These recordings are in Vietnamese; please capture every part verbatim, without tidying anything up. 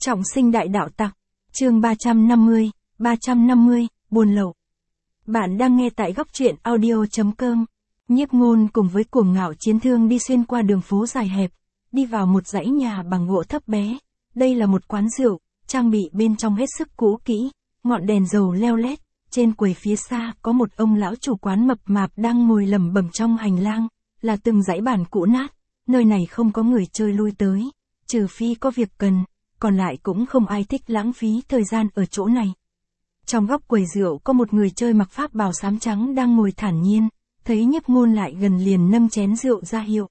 Trọng sinh đại đạo tặc. Chương ba trăm năm mươi, ba trăm năm mươi, buôn lậu. Bạn đang nghe tại góc truyện audio chấm com. Nhiếp Ngôn cùng với Cuồng Ngạo Chiến Thương đi xuyên qua đường phố dài hẹp, đi vào một dãy nhà bằng gỗ thấp bé. Đây là một quán rượu, trang bị bên trong hết sức cũ kỹ, ngọn đèn dầu leo lét. Trên quầy phía xa có một ông lão chủ quán mập mạp đang ngồi lẩm bẩm trong hành lang, là từng dãy bàn cũ nát. Nơi này không có người chơi lui tới, trừ phi có việc cần, còn lại cũng không ai thích lãng phí thời gian ở chỗ này. Trong góc quầy rượu có một người chơi mặc pháp bào xám trắng đang ngồi thản nhiên, thấy Nhiếp Ngôn lại gần liền nâng chén rượu ra hiệu.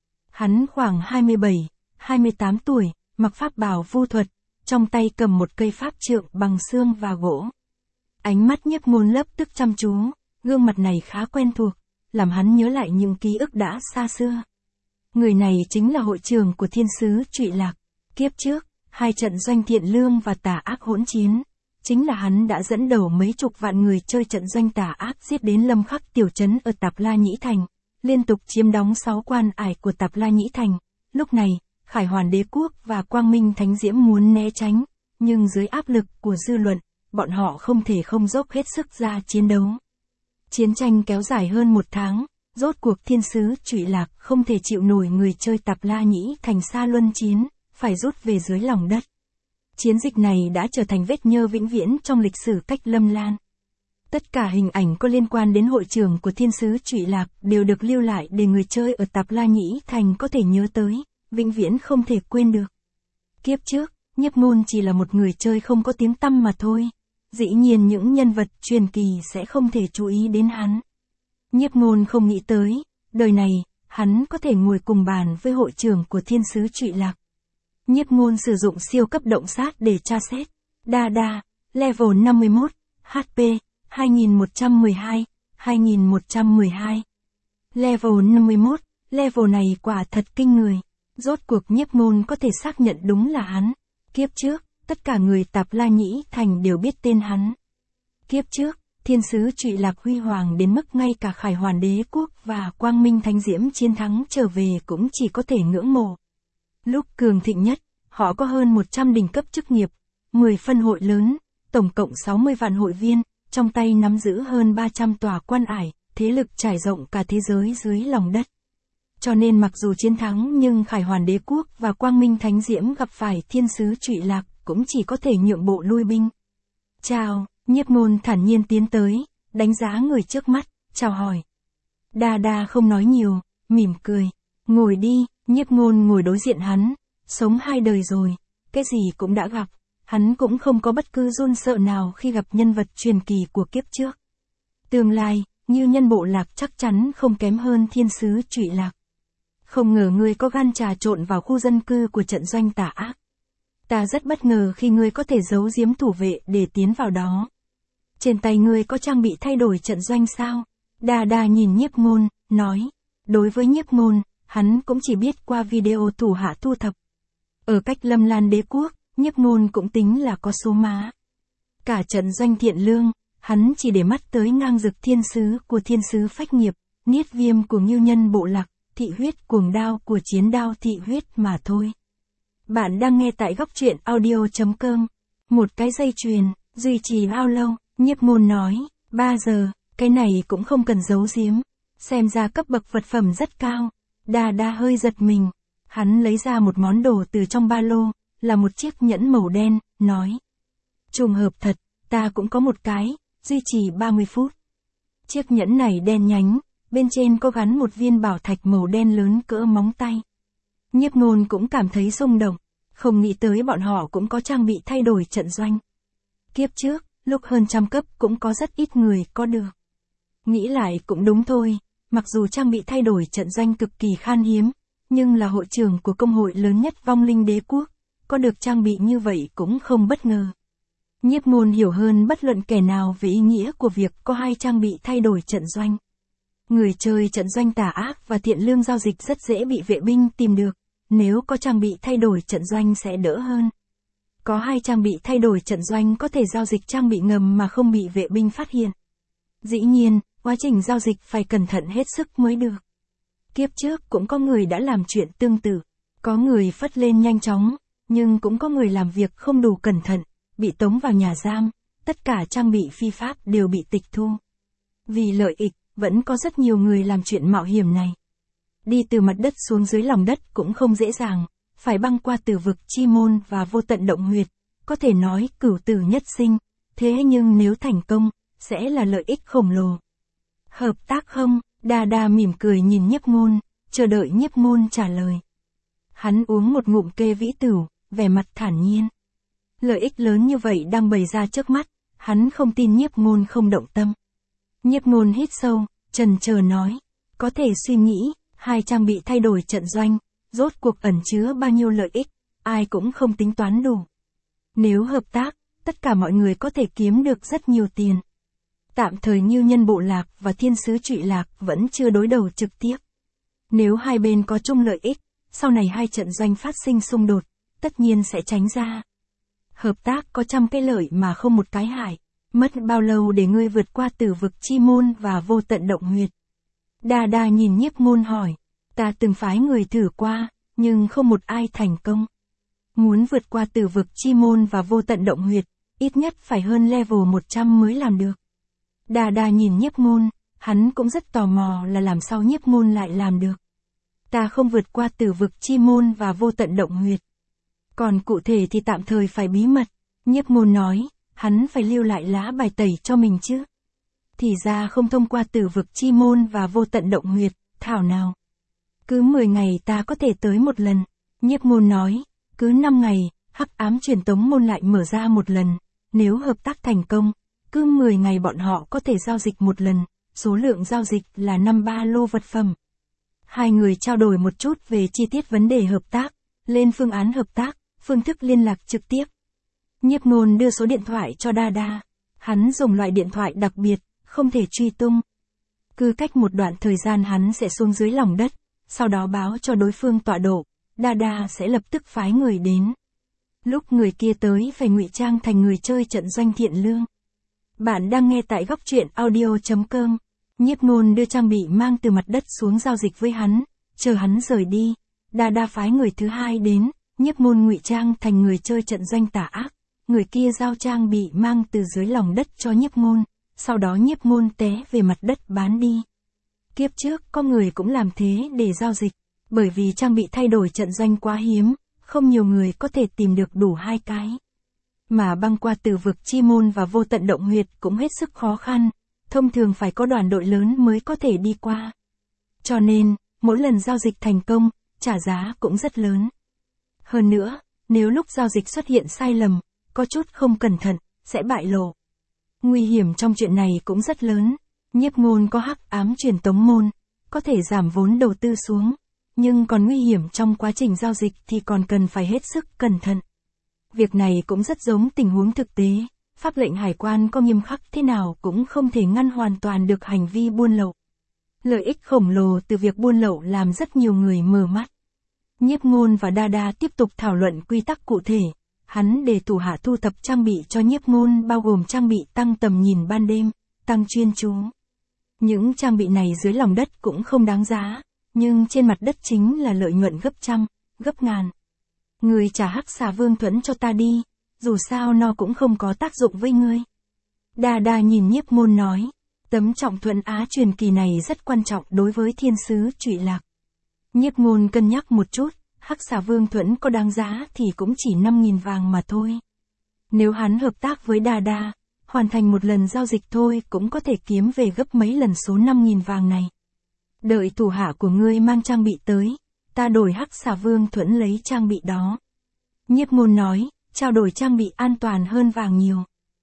Hắn khoảng hai mươi bảy, hai mươi tám tuổi, mặc pháp bào vu thuật, trong tay cầm một cây pháp trượng bằng xương và gỗ. Ánh mắt Nhiếp Ngôn lập tức chăm chú, gương mặt này khá quen thuộc, làm hắn nhớ lại những ký ức đã xa xưa. Người này chính là hội trưởng của thiên sứ Trụy Lạc. Kiếp trước, hai trận doanh thiện lương và tà ác hỗn chiến, chính là hắn đã dẫn đầu mấy chục vạn người chơi trận doanh tà ác giết đến Lâm Khắc tiểu trấn ở Tạp La Nhĩ Thành, liên tục chiếm đóng sáu quan ải của Tạp La Nhĩ Thành. Lúc này, Khải Hoàn Đế Quốc và Quang Minh Thánh Diễm muốn né tránh, nhưng dưới áp lực của dư luận, bọn họ không thể không dốc hết sức ra chiến đấu. Chiến tranh kéo dài hơn một tháng, rốt cuộc thiên sứ Trụy Lạc không thể chịu nổi người chơi Tạp La Nhĩ Thành xa luân chiến, phải rút về dưới lòng đất. Chiến dịch này đã trở thành vết nhơ vĩnh viễn trong lịch sử Cách Lâm Lan. Tất cả hình ảnh có liên quan đến hội trưởng của thiên sứ Trụy Lạc đều được lưu lại để người chơi ở Tạp La Nhĩ Thành có thể nhớ tới, vĩnh viễn không thể quên được. Kiếp trước, Nhiếp Ngôn chỉ là một người chơi không có tiếng tăm mà thôi. Dĩ nhiên những nhân vật truyền kỳ sẽ không thể chú ý đến hắn. Nhiếp Ngôn không nghĩ tới, đời này, hắn có thể ngồi cùng bàn với hội trưởng của thiên sứ Trụy Lạc. Nhiếp Ngôn sử dụng siêu cấp động sát để tra xét. Đa đa, level năm mươi mốt, hát pê, hai nghìn một trăm mười hai, hai nghìn một trăm mười hai. Level năm mươi mốt, level này quả thật kinh người. Rốt cuộc Nhiếp Ngôn có thể xác nhận đúng là hắn. Kiếp trước, tất cả người Tạp La Nhĩ Thành đều biết tên hắn. Kiếp trước, thiên sứ Trụy Lạc huy hoàng đến mức ngay cả Khải Hoàn Đế Quốc và Quang Minh Thánh Diễm chiến thắng trở về cũng chỉ có thể ngưỡng mộ. Lúc cường thịnh nhất, họ có hơn một trăm đỉnh cấp chức nghiệp, mười phân hội lớn, tổng cộng sáu mươi vạn hội viên, trong tay nắm giữ hơn ba trăm tòa quan ải, thế lực trải rộng cả thế giới dưới lòng đất. Cho nên mặc dù chiến thắng nhưng Khải Hoàn Đế Quốc và Quang Minh Thánh Diễm gặp phải thiên sứ Trụy Lạc cũng chỉ có thể nhượng bộ lui binh. Chào, Nhiếp Ngôn thản nhiên tiến tới, đánh giá người trước mắt, chào hỏi. Đa đa không nói nhiều, mỉm cười. Ngồi đi, Nhiếp Ngôn ngồi đối diện hắn, sống hai đời rồi, cái gì cũng đã gặp, hắn cũng không có bất cứ run sợ nào khi gặp nhân vật truyền kỳ của kiếp trước. Tương lai, Ngưu Nhân Bộ Lạc chắc chắn không kém hơn thiên sứ Trụy Lạc. Không ngờ ngươi có gan trà trộn vào khu dân cư của trận doanh tà ác. Ta rất bất ngờ khi ngươi có thể giấu giếm thủ vệ để tiến vào đó. Trên tay ngươi có trang bị thay đổi trận doanh sao? Đa đa nhìn Nhiếp Ngôn, nói. Đối với Nhiếp Ngôn, hắn cũng chỉ biết qua video thủ hạ thu thập. Ở Cách Lâm Lan Đế Quốc, Nhiếp Ngôn cũng tính là có số má. Cả trận doanh thiện lương, hắn chỉ để mắt tới ngang dực thiên sứ của thiên sứ phách nghiệp, niết viêm của Ngưu Nhân Bộ Lạc, thị huyết cuồng đao của chiến đao thị huyết mà thôi. Bạn đang nghe tại góc truyện audio chấm com. Một cái dây chuyền, duy trì bao lâu? Nhiếp Ngôn nói, ba giờ, cái này cũng không cần giấu giếm. Xem ra cấp bậc vật phẩm rất cao. Đa đa hơi giật mình. Hắn lấy ra một món đồ từ trong ba lô, là một chiếc nhẫn màu đen, nói. Trùng hợp thật, ta cũng có một cái, duy trì ba mươi phút. Chiếc nhẫn này đen nhánh, bên trên có gắn một viên bảo thạch màu đen lớn cỡ móng tay. Nhiếp Ngôn cũng cảm thấy xung động, không nghĩ tới bọn họ cũng có trang bị thay đổi trận doanh. Kiếp trước, lúc hơn trăm cấp cũng có rất ít người có được. Nghĩ lại cũng đúng thôi, mặc dù trang bị thay đổi trận doanh cực kỳ khan hiếm, nhưng là hội trưởng của công hội lớn nhất Vong Linh Đế Quốc, có được trang bị như vậy cũng không bất ngờ. Nhiếp Ngôn hiểu hơn bất luận kẻ nào về ý nghĩa của việc có hai trang bị thay đổi trận doanh. Người chơi trận doanh tà ác và thiện lương giao dịch rất dễ bị vệ binh tìm được, nếu có trang bị thay đổi trận doanh sẽ đỡ hơn. Có hai trang bị thay đổi trận doanh có thể giao dịch trang bị ngầm mà không bị vệ binh phát hiện. Dĩ nhiên, quá trình giao dịch phải cẩn thận hết sức mới được. Kiếp trước cũng có người đã làm chuyện tương tự, có người phất lên nhanh chóng, nhưng cũng có người làm việc không đủ cẩn thận, bị tống vào nhà giam, tất cả trang bị phi pháp đều bị tịch thu. Vì lợi ích, vẫn có rất nhiều người làm chuyện mạo hiểm này. Đi từ mặt đất xuống dưới lòng đất cũng không dễ dàng, phải băng qua tử vực chi môn và vô tận động huyệt, có thể nói cửu tử nhất sinh, thế nhưng nếu thành công, sẽ là lợi ích khổng lồ. Hợp tác không? Đa Đa mỉm cười nhìn Nhiếp Ngôn, chờ đợi Nhiếp Ngôn trả lời. Hắn uống một ngụm kê vĩ tửu, vẻ mặt thản nhiên. Lợi ích lớn như vậy đang bày ra trước mắt, hắn không tin Nhiếp Ngôn không động tâm. Nhiếp Ngôn hít sâu, chần chờ nói, có thể suy nghĩ, hai trang bị thay đổi trận doanh, rốt cuộc ẩn chứa bao nhiêu lợi ích, ai cũng không tính toán đủ. Nếu hợp tác, tất cả mọi người có thể kiếm được rất nhiều tiền. Tạm thời Như Nhân Bộ Lạc và Thiên Sứ Trụy Lạc vẫn chưa đối đầu trực tiếp. Nếu hai bên có chung lợi ích, sau này hai trận doanh phát sinh xung đột, tất nhiên sẽ tránh ra. Hợp tác có trăm cái lợi mà không một cái hại. Mất bao lâu để ngươi vượt qua tử vực chi môn và vô tận động huyệt? Đa Đa nhìn Nhiếp Ngôn hỏi. Ta từng phái người thử qua, nhưng không một ai thành công. Muốn vượt qua tử vực chi môn và vô tận động huyệt, ít nhất phải hơn level một trăm mới làm được. Đa Đa nhìn Nhiếp Ngôn, hắn cũng rất tò mò là làm sao Nhiếp Ngôn lại làm được. Ta không vượt qua tử vực chi môn và vô tận động huyệt. Còn cụ thể thì tạm thời phải bí mật. Nhiếp Ngôn nói, hắn phải lưu lại lá bài tẩy cho mình chứ. Thì ra không thông qua tử vực chi môn và vô tận động huyệt, thảo nào. Cứ mười ngày ta có thể tới một lần. Nhiếp Ngôn nói, cứ năm ngày, hắc ám truyền tống môn lại mở ra một lần. Nếu hợp tác thành công, cứ mười ngày bọn họ có thể giao dịch một lần, số lượng giao dịch là năm ba lô vật phẩm. Hai người trao đổi một chút về chi tiết vấn đề hợp tác, lên phương án hợp tác, phương thức liên lạc trực tiếp. Nhiếp Ngôn đưa số điện thoại cho Đa Đa. Hắn dùng loại điện thoại đặc biệt, không thể truy tung. Cứ cách một đoạn thời gian hắn sẽ xuống dưới lòng đất, sau đó báo cho đối phương tọa độ, Đa Đa sẽ lập tức phái người đến. Lúc người kia tới phải ngụy trang thành người chơi trận doanh thiện lương. Bạn đang nghe tại góc truyện audio chấm com. Nhiếp Ngôn đưa trang bị mang từ mặt đất xuống giao dịch với hắn, chờ hắn rời đi. Đa Đa phái người thứ hai đến, Nhiếp Ngôn ngụy trang thành người chơi trận doanh tà ác. Người kia giao trang bị mang từ dưới lòng đất cho Nhiếp Ngôn, sau đó Nhiếp Ngôn té về mặt đất bán đi. Kiếp trước có người cũng làm thế để giao dịch, bởi vì trang bị thay đổi trận doanh quá hiếm, không nhiều người có thể tìm được đủ hai cái. Mà băng qua tử vực chi môn và vô tận động huyệt cũng hết sức khó khăn, thông thường phải có đoàn đội lớn mới có thể đi qua. Cho nên, mỗi lần giao dịch thành công, trả giá cũng rất lớn. Hơn nữa, nếu lúc giao dịch xuất hiện sai lầm, có chút không cẩn thận, sẽ bại lộ. Nguy hiểm trong chuyện này cũng rất lớn. Nhiếp Ngôn có hắc ám truyền tống môn, có thể giảm vốn đầu tư xuống, nhưng còn nguy hiểm trong quá trình giao dịch thì còn cần phải hết sức cẩn thận. Việc này cũng rất giống tình huống thực tế, pháp lệnh hải quan có nghiêm khắc thế nào cũng không thể ngăn hoàn toàn được hành vi buôn lậu. Lợi ích khổng lồ từ việc buôn lậu làm rất nhiều người mờ mắt. Nhiếp Ngôn và Đa Đa tiếp tục thảo luận quy tắc cụ thể. Hắn để thủ hạ thu thập trang bị cho Nhiếp Ngôn bao gồm trang bị tăng tầm nhìn ban đêm, tăng chuyên chú. Những trang bị này dưới lòng đất cũng không đáng giá, nhưng trên mặt đất chính là lợi nhuận gấp trăm, gấp ngàn. Người trả hắc xà vương thuẫn cho ta đi, dù sao nó cũng không có tác dụng với ngươi. Đa Đa nhìn Nhiếp Ngôn nói, tấm trọng thuẫn á truyền kỳ này rất quan trọng đối với Thiên Sứ Trụy Lạc. Nhiếp Ngôn cân nhắc một chút. Hắc xà vương thuẫn có đáng giá thì cũng chỉ năm nghìn vàng mà thôi. Nếu hắn hợp tác với Đa Đa, hoàn thành một lần giao dịch thôi cũng có thể kiếm về gấp mấy lần số năm nghìn vàng này. Đợi thủ hạ của ngươi mang trang bị tới, ta đổi hắc xà vương thuẫn lấy trang bị đó. Nhiếp Ngôn nói, trao đổi trang bị an toàn hơn vàng nhiều.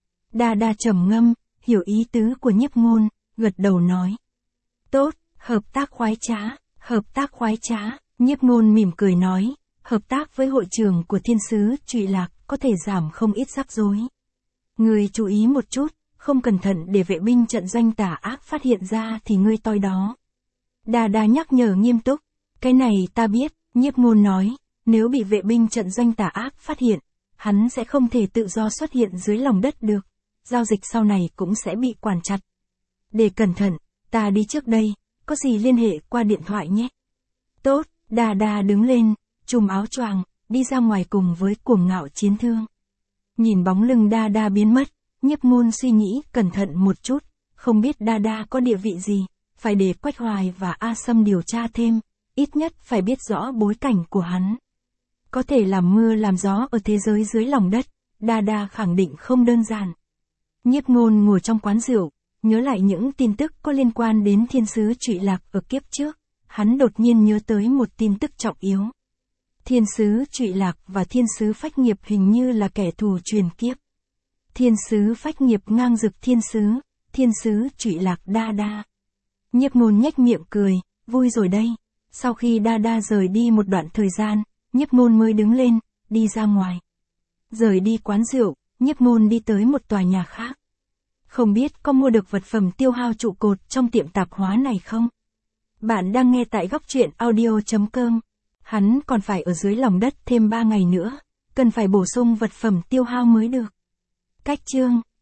Đa Đa trầm ngâm, hiểu ý tứ của Nhiếp Ngôn, gật đầu nói. Tốt, hợp tác khoái trá, hợp tác khoái trá. Nhiếp Ngôn mỉm cười nói, hợp tác với hội trưởng của Thiên Sứ Trụy Lạc có thể giảm không ít rắc rối. Ngươi chú ý một chút, không cẩn thận để vệ binh trận doanh tà ác phát hiện ra thì ngươi toi đó. Đa Đa nhắc nhở nghiêm túc, cái này ta biết, Nhiếp Ngôn nói, nếu bị vệ binh trận doanh tà ác phát hiện, hắn sẽ không thể tự do xuất hiện dưới lòng đất được, giao dịch sau này cũng sẽ bị quản chặt. Để cẩn thận, ta đi trước đây, có gì liên hệ qua điện thoại nhé. Tốt. Đa Đa đứng lên, trùm áo choàng, đi ra ngoài cùng với Cuồng Ngạo Chiến Thương. Nhìn bóng lưng Đa Đa biến mất, Nhiếp Ngôn suy nghĩ cẩn thận một chút, không biết Đa Đa có địa vị gì, phải để Quách Hoài và A Sâm điều tra thêm, ít nhất phải biết rõ bối cảnh của hắn. Có thể làm mưa làm gió ở thế giới dưới lòng đất, Đa Đa khẳng định không đơn giản. Nhiếp Ngôn ngồi trong quán rượu, nhớ lại những tin tức có liên quan đến thiên sứ Trụy Lạc ở kiếp trước, hắn đột nhiên nhớ tới một tin tức trọng yếu. Thiên sứ Trụy Lạc và thiên sứ Phách Nghiệp hình như là kẻ thù truyền kiếp. Thiên sứ Phách Nghiệp ngang dực thiên sứ, thiên sứ Trụy Lạc Đa Đa. Nhiếp Ngôn nhếch miệng cười, vui rồi đây. Sau khi Đa Đa rời đi một đoạn thời gian, Nhiếp Ngôn mới đứng lên, đi ra ngoài. Rời đi quán rượu, Nhiếp Ngôn đi tới một tòa nhà khác. Không biết có mua được vật phẩm tiêu hao trụ cột trong tiệm tạp hóa này không? Bạn đang nghe tại góc truyện audio chấm com. Hắn còn phải ở dưới lòng đất thêm ba ngày nữa, cần phải bổ sung vật phẩm tiêu hao mới được. Cách chương